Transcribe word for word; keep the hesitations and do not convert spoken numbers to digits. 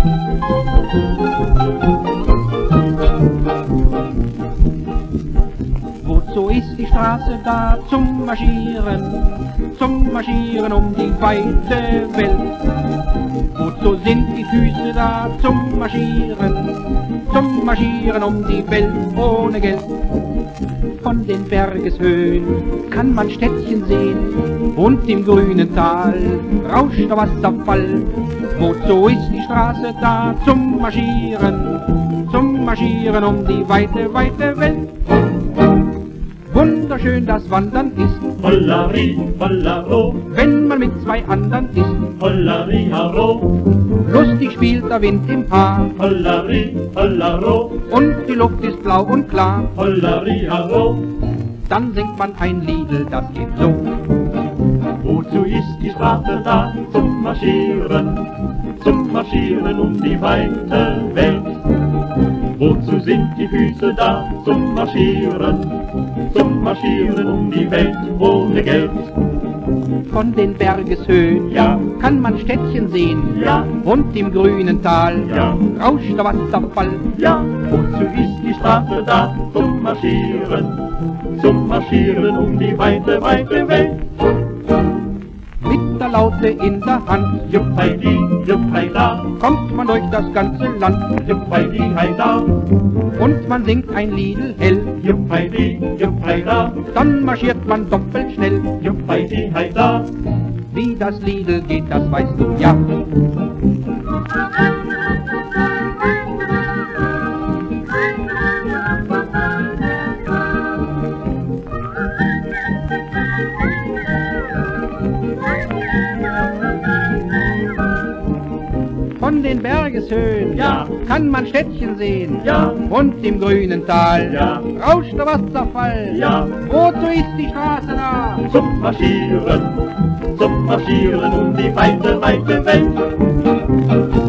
Wozu ist die Straße da? Zum Marschieren, zum Marschieren um die weite Welt. Wozu sind die Füße da? Zum Marschieren, zum Marschieren um die Welt ohne Geld. Von den Bergeshöhen kann man Städtchen sehen und im grünen Tal rauscht der Wasserfall. Wozu ist die Straße da? Zum Marschieren, zum Marschieren um die weite, weite Welt. Wunderschön das Wandern ist, Hollari, hollaro, wenn man mit zwei anderen ist. Hollari, haro, Lustig spielt der Wind im Haar Hollari, hollaro, und die Luft ist blau und klar. Hollari, haro. Dann singt man ein Liedl, das geht so. Wozu ist die Straße da? Zum Marschieren, zum Marschieren um die weite Welt. Wozu sind die Füße da? Zum Marschieren, zum Marschieren um die Welt ohne Geld. Von den Bergeshöhen Ja, kann man Städtchen sehen, ja, und im grünen Tal ja, rauscht der Wasserfall. ja. Wozu ist die Straße da? Zum Marschieren, zum Marschieren um die weite, weite Welt. Mit der Laute in der Hand Juppheidi, Juppheida, kommt man durch das ganze Land, Juppheidi, heida, und man singt ein Liedl hell. Juppheidi, Juppheida, Dann marschiert man doppelt schnell. Juppheidi, heida. Wie das Liedl geht, das weißt du ja. Von den Bergeshöhen Ja, kann man Städtchen sehen, ja, und im grünen Tal ja, rauscht der Wasserfall. ja. Wozu ist die Straße da? Zum Marschieren, zum Marschieren um die weite, weite Welt.